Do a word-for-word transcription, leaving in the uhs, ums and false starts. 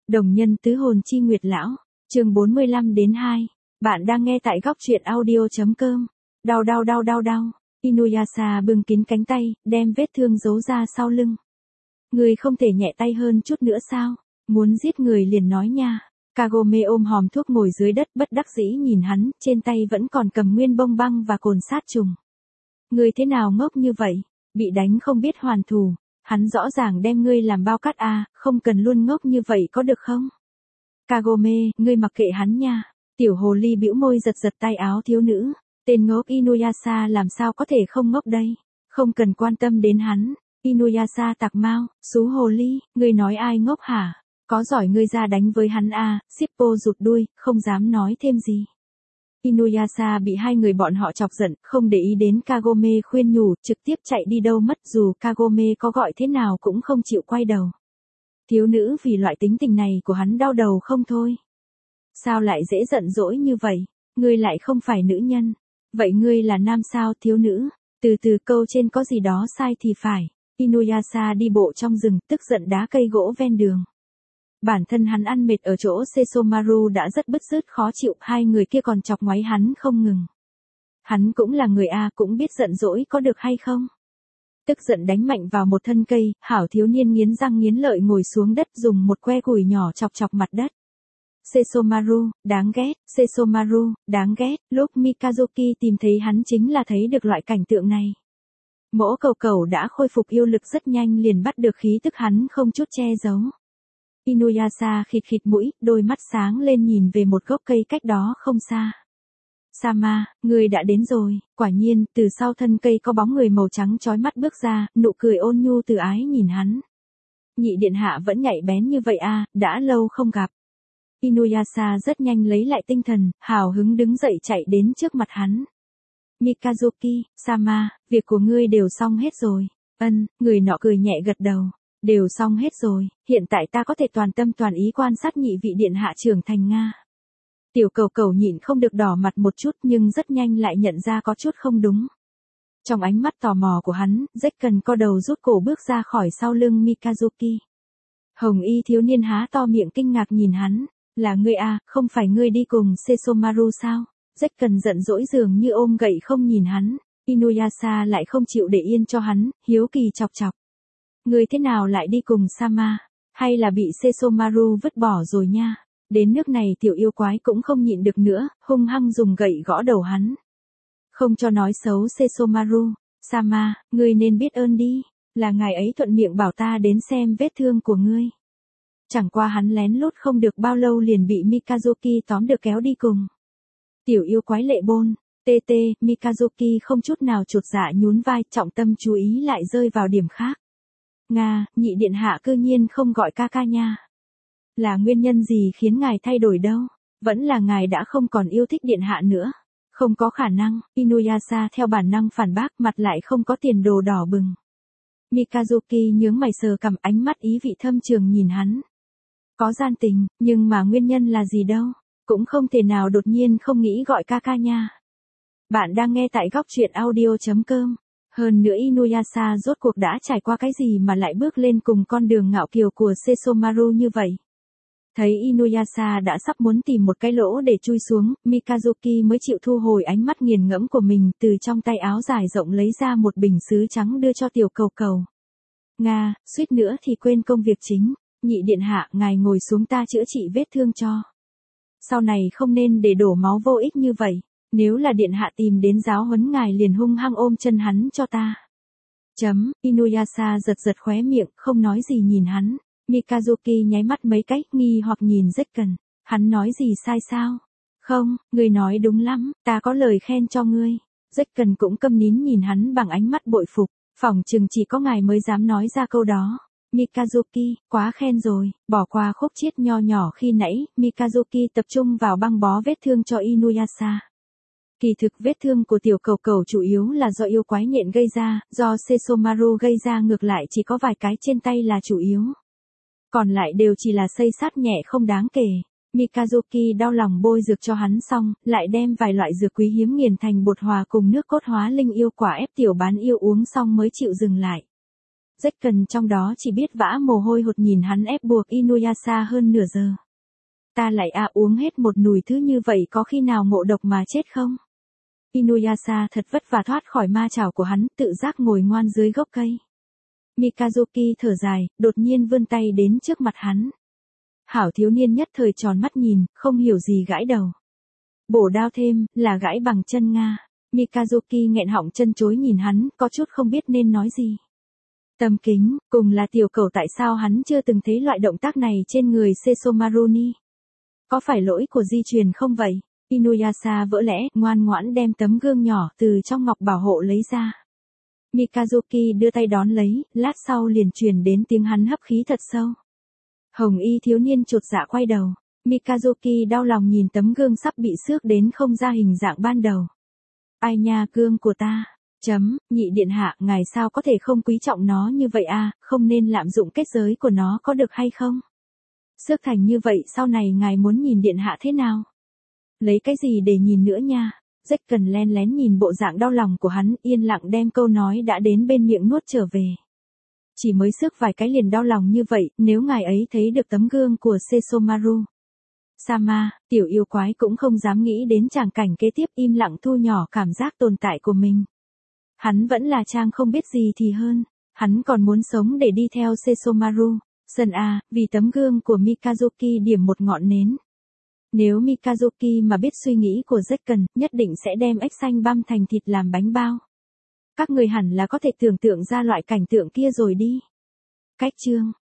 Đồng nhân tứ hồn chi nguyệt lão, chương bốn mươi lăm đến hai. Bạn đang nghe tại góc truyện audio.com. Đau đau đau đau đau. Inuyasha bưng kín cánh tay, đem vết thương giấu ra sau lưng. Người không thể nhẹ tay hơn chút nữa sao? Muốn giết người liền nói nha. Kagome ôm hòm thuốc ngồi dưới đất bất đắc dĩ nhìn hắn, trên tay vẫn còn cầm nguyên bông băng và cồn sát trùng. Người thế nào ngốc như vậy? Bị đánh không biết hoàn thù. Hắn rõ ràng đem ngươi làm bao cát à, không cần luôn ngốc như vậy có được không? Kagome, ngươi mặc kệ hắn nha. Tiểu hồ ly bĩu môi giật giật tay áo thiếu nữ. Tên ngốc Inuyasha làm sao có thể không ngốc đây? Không cần quan tâm đến hắn. Inuyasha tặc mau, xú hồ ly, ngươi nói ai ngốc hả? Có giỏi ngươi ra đánh với hắn à, Shippo rụt đuôi, không dám nói thêm gì. Inuyasha bị hai người bọn họ chọc giận, không để ý đến Kagome khuyên nhủ, trực tiếp chạy đi đâu mất dù Kagome có gọi thế nào cũng không chịu quay đầu. Thiếu nữ vì loại tính tình này của hắn đau đầu không thôi. Sao lại dễ giận dỗi như vậy? Ngươi lại không phải nữ nhân. Vậy ngươi là nam sao thiếu nữ? Từ từ câu trên có gì đó sai thì phải. Inuyasha đi bộ trong rừng, tức giận đá cây gỗ ven đường. Bản thân hắn ăn mệt ở chỗ Sesomaru đã rất bứt rứt khó chịu, hai người kia còn chọc ngoáy hắn không ngừng. Hắn cũng là người A, cũng biết giận dỗi có được hay không? Tức giận đánh mạnh vào một thân cây, hảo thiếu niên nghiến răng nghiến lợi ngồi xuống đất dùng một que củi nhỏ chọc chọc mặt đất. Sesomaru, đáng ghét, Sesomaru, đáng ghét, lúc Mikazuki tìm thấy hắn chính là thấy được loại cảnh tượng này. Mỗ cầu cầu đã khôi phục yêu lực rất nhanh liền bắt được khí tức hắn không chút che giấu. Inuyasha khịt khịt mũi, đôi mắt sáng lên nhìn về một gốc cây cách đó không xa. Sama, người đã đến rồi, quả nhiên, từ sau thân cây có bóng người màu trắng chói mắt bước ra, nụ cười ôn nhu từ ái nhìn hắn. Nhị điện hạ vẫn nhạy bén như vậy à, đã lâu không gặp. Inuyasha rất nhanh lấy lại tinh thần, hào hứng đứng dậy chạy đến trước mặt hắn. Mikazuki, Sama, việc của ngươi đều xong hết rồi. Ân, người nọ cười nhẹ gật đầu. Đều xong hết rồi, hiện tại ta có thể toàn tâm toàn ý quan sát nhị vị điện hạ trưởng thành Nga. Tiểu cầu cầu nhịn không được đỏ mặt một chút nhưng rất nhanh lại nhận ra có chút không đúng. Trong ánh mắt tò mò của hắn, Zekken co đầu rút cổ bước ra khỏi sau lưng Mikazuki. Hồng y thiếu niên há to miệng kinh ngạc nhìn hắn, là ngươi à, không phải ngươi đi cùng Sesomaru sao? Zekken giận dỗi dường như ôm gậy không nhìn hắn, Inuyasha lại không chịu để yên cho hắn, hiếu kỳ chọc chọc. Người thế nào lại đi cùng Sama? Hay là bị Sesomaru vứt bỏ rồi nha? Đến nước này tiểu yêu quái cũng không nhịn được nữa, hung hăng dùng gậy gõ đầu hắn. Không cho nói xấu Sesomaru. Sama, ngươi nên biết ơn đi. Là ngài ấy thuận miệng bảo ta đến xem vết thương của ngươi. Chẳng qua hắn lén lút không được bao lâu liền bị Mikazuki tóm được kéo đi cùng. Tiểu yêu quái lệ bôn. Tê tê, Mikazuki không chút nào chột dạ nhún vai, trọng tâm chú ý lại rơi vào điểm khác. Nga, nhị điện hạ cư nhiên không gọi ca ca nha. Là nguyên nhân gì khiến ngài thay đổi đâu? Vẫn là ngài đã không còn yêu thích điện hạ nữa. Không có khả năng, Inuyasha theo bản năng phản bác mặt lại không có tiền đồ đỏ bừng. Mikazuki nhướng mày sờ cằm ánh mắt ý vị thâm trường nhìn hắn. Có gian tình, nhưng mà nguyên nhân là gì đâu? Cũng không thể nào đột nhiên không nghĩ gọi ca ca nha. Bạn đang nghe tại góc truyện audio.com. Hơn nữa Inuyasha rốt cuộc đã trải qua cái gì mà lại bước lên cùng con đường ngạo kiều của Sesomaru như vậy. Thấy Inuyasha đã sắp muốn tìm một cái lỗ để chui xuống, Mikazuki mới chịu thu hồi ánh mắt nghiền ngẫm của mình, từ trong tay áo dài rộng lấy ra một bình sứ trắng đưa cho tiểu cầu cầu. Nga, suýt nữa thì quên công việc chính, nhị điện hạ, ngài ngồi xuống ta chữa trị vết thương cho. Sau này không nên để đổ máu vô ích như vậy. Nếu là điện hạ tìm đến giáo huấn ngài liền hung hăng ôm chân hắn cho ta. Chấm, Inuyasha giật giật khóe miệng, không nói gì nhìn hắn. Mikazuki nháy mắt mấy cách nghi hoặc nhìn Zekken. Hắn nói gì sai sao? Không, ngươi nói đúng lắm, ta có lời khen cho ngươi. Zekken cũng câm nín nhìn hắn bằng ánh mắt bội phục. Phỏng chừng chỉ có ngài mới dám nói ra câu đó. Mikazuki, quá khen rồi, bỏ qua khúc chiết nho nhỏ khi nãy, Mikazuki tập trung vào băng bó vết thương cho Inuyasha. Kỳ thực vết thương của tiểu cầu cầu chủ yếu là do yêu quái nhện gây ra, do Sesomaru gây ra ngược lại chỉ có vài cái trên tay là chủ yếu. Còn lại đều chỉ là xây sát nhẹ không đáng kể. Mikazuki đau lòng bôi dược cho hắn xong, lại đem vài loại dược quý hiếm nghiền thành bột hòa cùng nước cốt hóa linh yêu quả ép tiểu bán yêu uống xong mới chịu dừng lại. Rách cần trong đó chỉ biết vã mồ hôi hột nhìn hắn ép buộc Inuyasha hơn nửa giờ. Ta lại à uống hết một nùi thứ như vậy có khi nào ngộ độc mà chết không? Inuyasha thật vất vả thoát khỏi ma chảo của hắn, tự giác ngồi ngoan dưới gốc cây. Mikazuki thở dài, đột nhiên vươn tay đến trước mặt hắn. Hảo thiếu niên nhất thời tròn mắt nhìn, không hiểu gì gãi đầu. Bổ đao thêm, là gãi bằng chân Nga. Mikazuki nghẹn họng chân chối nhìn hắn, có chút không biết nên nói gì. Tầm kính, cùng là tiểu cầu tại sao hắn chưa từng thấy loại động tác này trên người Sesomaruni? Có phải lỗi của di truyền không vậy? Inuyasha vỡ lẽ, ngoan ngoãn đem tấm gương nhỏ từ trong ngọc bảo hộ lấy ra. Mikazuki đưa tay đón lấy, lát sau liền truyền đến tiếng hắn hấp khí thật sâu. Hồng y thiếu niên chột dạ quay đầu. Mikazuki đau lòng nhìn tấm gương sắp bị xước đến không ra hình dạng ban đầu. Ai nha gương của ta. Chấm, nhị điện hạ, ngài sao có thể không quý trọng nó như vậy à, không nên lạm dụng kết giới của nó có được hay không? Xước thành như vậy sau này ngài muốn nhìn điện hạ thế nào? Lấy cái gì để nhìn nữa nha? Rách cần len lén nhìn bộ dạng đau lòng của hắn, yên lặng đem câu nói đã đến bên miệng nuốt trở về. Chỉ mới xước vài cái liền đau lòng như vậy, nếu ngài ấy thấy được tấm gương của Sesomaru Sama, tiểu yêu quái cũng không dám nghĩ đến tràng cảnh kế tiếp, im lặng thu nhỏ cảm giác tồn tại của mình. Hắn vẫn là trang không biết gì thì hơn, hắn còn muốn sống để đi theo Sesomaru. Sân à, vì tấm gương của Mikazuki điểm một ngọn nến. Nếu Mikazuki mà biết suy nghĩ của Zekken, nhất định sẽ đem ếch xanh băm thành thịt làm bánh bao. Các người hẳn là có thể tưởng tượng ra loại cảnh tượng kia rồi đi. Cách chương